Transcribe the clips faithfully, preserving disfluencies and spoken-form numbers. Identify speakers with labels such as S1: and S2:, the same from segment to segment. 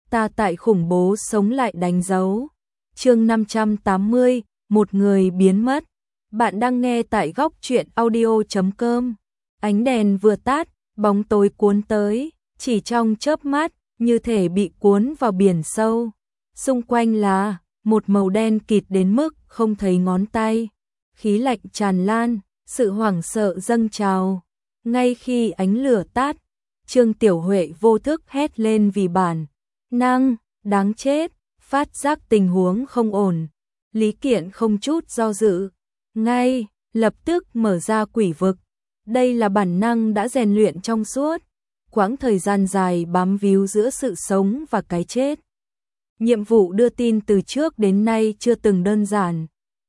S1: ta tại khủng bố sống lại đánh dấu. Chương năm trăm tám mươi, một người biến mất. Bạn đang nghe tại góc truyện audio chấm com. Ánh đèn vừa tắt, bóng tối cuốn tới, chỉ trong chớp mắt, như thể bị cuốn vào biển sâu. Xung quanh là một màu đen kịt đến mức không thấy ngón tay. Khí lạnh tràn lan, sự hoảng sợ dâng trào. Ngay khi ánh lửa tắt, Trương Tiểu Huệ vô thức hét lên vì bản năng đáng chết, phát giác tình huống không ổn. Lý Kiện không chút do dự, ngay lập tức mở ra quỷ vực. Đây là bản năng đã rèn luyện trong suốt quãng thời gian dài bám víu giữa sự sống và cái chết. Nhiệm vụ đưa tin từ trước đến nay chưa từng đơn giản.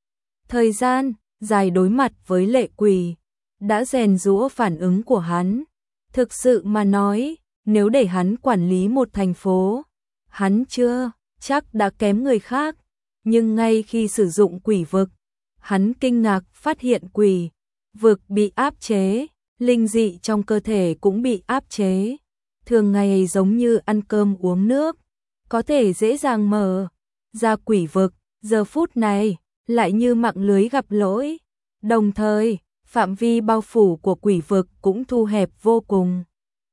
S1: Thời gian dài đối mặt với lệ quỷ đã rèn giũa phản ứng của hắn. Thực sự mà nói, nếu để hắn quản lý một thành phố, hắn chưa chắc đã kém người khác. Nhưng ngay khi sử dụng quỷ vực, hắn kinh ngạc phát hiện quỷ vực bị áp chế, linh dị trong cơ thể cũng bị áp chế. Thường ngày giống như ăn cơm uống nước, có thể dễ dàng mở ra quỷ vực, giờ phút này lại như mạng lưới gặp lỗi. Đồng thời, phạm vi bao phủ của quỷ vực cũng thu hẹp vô cùng.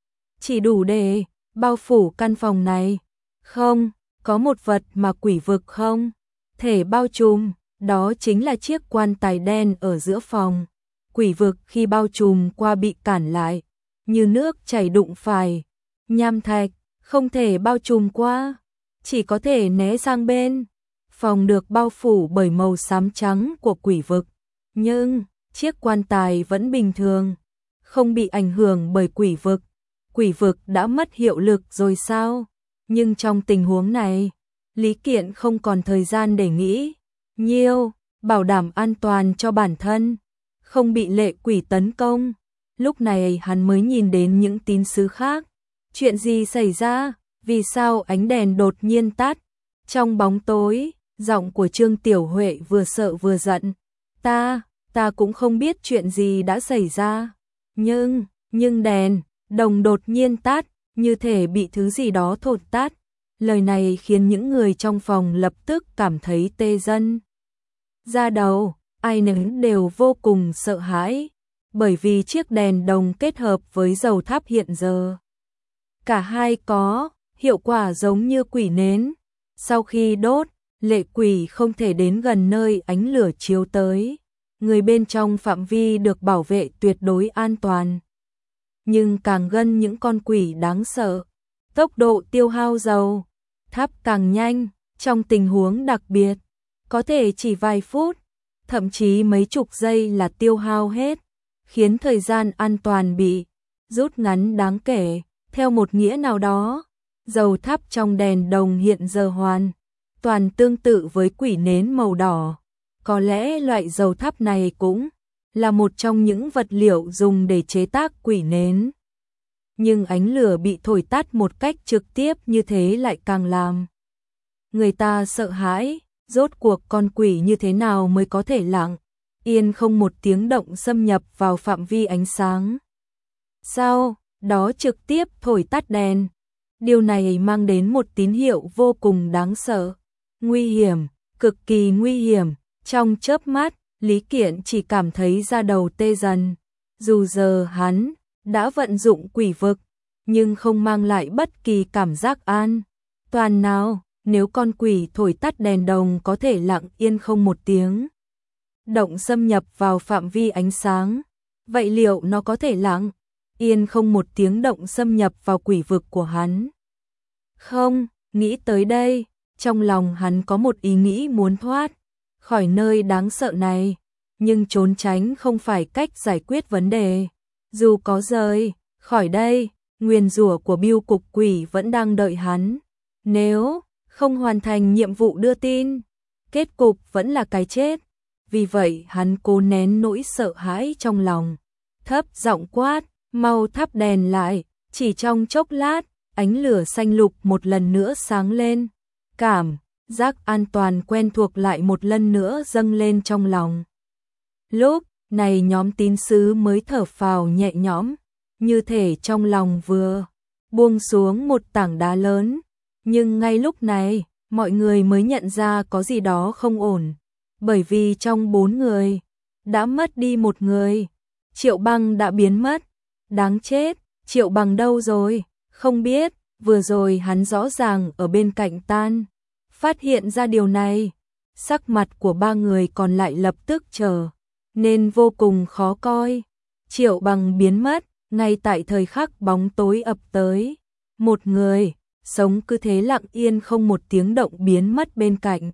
S1: Chỉ đủ để bao phủ căn phòng này. Không, có một vật mà quỷ vực không thể bao trùm, đó chính là chiếc quan tài đen ở giữa phòng. Quỷ vực khi bao trùm qua bị cản lại, như nước chảy đụng phải nham thạch, không thể bao trùm qua, chỉ có thể né sang bên. Phòng được bao phủ bởi màu xám trắng của quỷ vực, nhưng chiếc quan tài vẫn bình thường, không bị ảnh hưởng bởi quỷ vực. Quỷ vực đã mất hiệu lực rồi sao? Nhưng trong tình huống này, Lý Kiện không còn thời gian để nghĩ nhiều, bảo đảm an toàn cho bản thân, không bị lệ quỷ tấn công. Lúc này hắn mới nhìn đến những tín sứ khác. Chuyện gì xảy ra? Vì sao ánh đèn đột nhiên tắt? Trong bóng tối, giọng của Trương Tiểu Huệ vừa sợ vừa giận. Ta, ta cũng không biết chuyện gì đã xảy ra. Nhưng, nhưng đèn, đồng đột nhiên tắt, như thể bị thứ gì đó thổi tắt. Lời này khiến những người trong phòng lập tức cảm thấy tê dần da đầu, ai nấy đều vô cùng sợ hãi, bởi vì chiếc đèn đồng kết hợp với dầu thắp hiện giờ. Cả hai có hiệu quả giống như quỷ nến. Sau khi đốt, lệ quỷ không thể đến gần nơi ánh lửa chiếu tới. Người bên trong phạm vi được bảo vệ tuyệt đối an toàn. Nhưng càng gần những con quỷ đáng sợ, tốc độ tiêu hao dầu thắp càng nhanh. Trong tình huống đặc biệt, có thể chỉ vài phút, thậm chí mấy chục giây là tiêu hao hết, khiến thời gian an toàn bị rút ngắn đáng kể. Theo một nghĩa nào đó, dầu thắp trong đèn đồng hiện giờ hoàn toàn tương tự với quỷ nến màu đỏ. Có lẽ loại dầu thắp này cũng là một trong những vật liệu dùng để chế tác quỷ nến. Nhưng ánh lửa bị thổi tắt một cách trực tiếp như thế lại càng làm người ta sợ hãi. Rốt cuộc con quỷ như thế nào mới có thể lặng yên không một tiếng động xâm nhập vào phạm vi ánh sáng? Sau đó trực tiếp thổi tắt đèn. Điều này mang đến một tín hiệu vô cùng đáng sợ, nguy hiểm, cực kỳ nguy hiểm. Trong chớp mắt, Lý Kiện chỉ cảm thấy da đầu tê dần. Dù giờ hắn đã vận dụng quỷ vực, nhưng không mang lại bất kỳ cảm giác an toàn nào. Nếu con quỷ thổi tắt đèn đồng có thể lặng yên không một tiếng động xâm nhập vào phạm vi ánh sáng, vậy liệu nó có thể lặng yên không một tiếng động xâm nhập vào quỷ vực của hắn? Không, nghĩ tới đây, trong lòng hắn có một ý nghĩ muốn thoát khỏi nơi đáng sợ này, nhưng trốn tránh không phải cách giải quyết vấn đề. Dù có rời khỏi đây, nguyền rủa của bưu cục quỷ vẫn đang đợi hắn. Nếu không hoàn thành nhiệm vụ đưa tin, kết cục vẫn là cái chết. Vì vậy hắn cố nén nỗi sợ hãi trong lòng, thấp giọng quát, mau thắp đèn lại. Chỉ trong chốc lát, ánh lửa xanh lục một lần nữa sáng lên. Cảm giác an toàn quen thuộc lại một lần nữa dâng lên trong lòng. Lúc này nhóm tín sứ mới thở phào nhẹ nhõm, như thể trong lòng vừa buông xuống một tảng đá lớn. Nhưng ngay lúc này, mọi người mới nhận ra có gì đó không ổn. Bởi vì trong bốn người, đã mất đi một người. Triệu Băng đã biến mất. Đáng chết, Triệu Bằng đâu rồi? Không biết, vừa rồi hắn rõ ràng ở bên cạnh Tan. Phát hiện ra điều này, sắc mặt của ba người còn lại lập tức trở nên vô cùng khó coi. Triệu Bằng biến mất, ngay tại thời khắc bóng tối ập tới. Một người, sống cứ thế lặng yên không một tiếng động biến mất bên cạnh.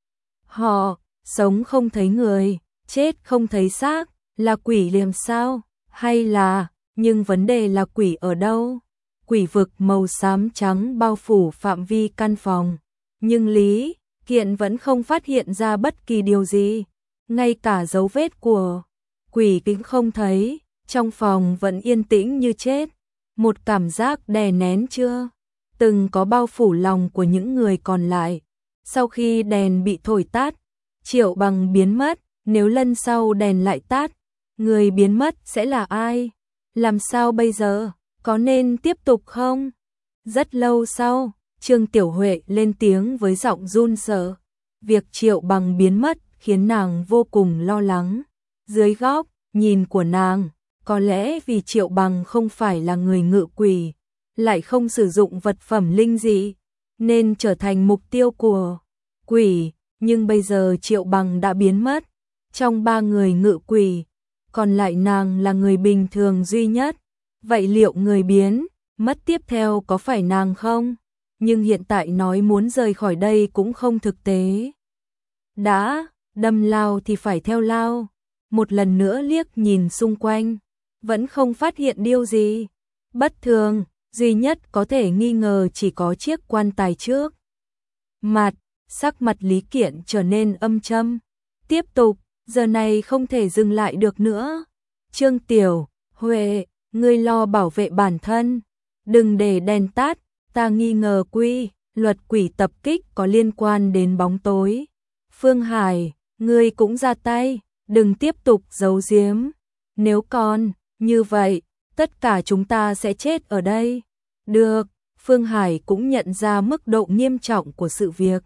S1: Họ, sống không thấy người, chết không thấy xác, là quỷ liềm sao? Hay là, nhưng vấn đề là quỷ ở đâu? Quỷ vực màu xám trắng bao phủ phạm vi căn phòng. Nhưng Lý Kiện vẫn không phát hiện ra bất kỳ điều gì. Ngay cả dấu vết của quỷ cũng không thấy. Trong phòng vẫn yên tĩnh như chết. Một cảm giác đè nén chưa từng có bao phủ lòng của những người còn lại. Sau khi đèn bị thổi tắt, Triệu Bằng biến mất. Nếu lần sau đèn lại tắt, người biến mất sẽ là ai? Làm sao bây giờ? Có nên tiếp tục không? Rất lâu sau, Trương Tiểu Huệ lên tiếng với giọng run sợ. Việc Triệu Bằng biến mất khiến nàng vô cùng lo lắng. Dưới góc nhìn của nàng, có lẽ vì Triệu Bằng không phải là người ngự quỷ, lại không sử dụng vật phẩm linh dị, nên trở thành mục tiêu của quỷ. Nhưng bây giờ Triệu Bằng đã biến mất. Trong ba người ngự quỷ, còn lại nàng là người bình thường duy nhất. Vậy liệu người biến mất tiếp theo có phải nàng không? Nhưng hiện tại nói muốn rời khỏi đây cũng không thực tế. Đã đâm lao thì phải theo lao. Một lần nữa liếc nhìn xung quanh, vẫn không phát hiện điều gì bất thường. Duy nhất có thể nghi ngờ chỉ có chiếc quan tài trước mặt. Sắc mặt Lý Kiện trở nên âm trầm. Tiếp tục, giờ này không thể dừng lại được nữa. Trương Tiểu Huệ, ngươi lo bảo vệ bản thân, đừng để đèn tắt. Ta nghi ngờ quy luật quỷ tập kích có liên quan đến bóng tối. Phương Hải, ngươi cũng ra tay, đừng tiếp tục giấu giếm. Nếu còn như vậy, tất cả chúng ta sẽ chết ở đây. Được, Phương Hải cũng nhận ra mức độ nghiêm trọng của sự việc.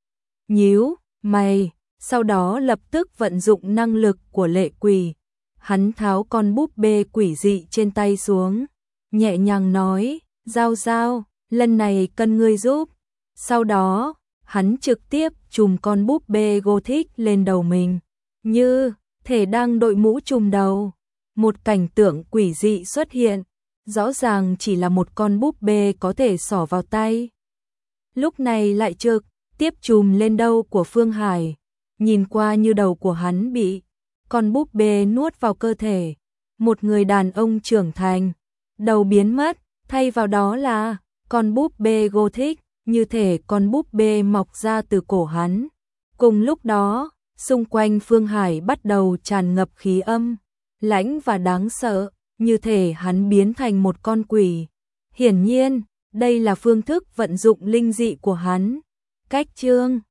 S1: Nhíu mày, sau đó lập tức vận dụng năng lực của lệ quỷ. Hắn tháo con búp bê quỷ dị trên tay xuống, nhẹ nhàng nói, Giao Giao, lần này cần ngươi giúp. Sau đó, hắn trực tiếp trùm con búp bê Gothic lên đầu mình, như thể đang đội mũ trùm đầu. Một cảnh tượng quỷ dị xuất hiện, rõ ràng chỉ là một con búp bê có thể xỏ vào tay. Lúc này lại trực tiếp trùm lên đầu của Phương Hải, nhìn qua như đầu của hắn bị con búp bê nuốt vào cơ thể. Một người đàn ông trưởng thành, đầu biến mất, thay vào đó là con búp bê Gothic, như thể con búp bê mọc ra từ cổ hắn. Cùng lúc đó, xung quanh Phương Hải bắt đầu tràn ngập khí âm, lãnh và đáng sợ, như thể hắn biến thành một con quỷ. Hiển nhiên, đây là phương thức vận dụng linh dị của hắn. Cách chương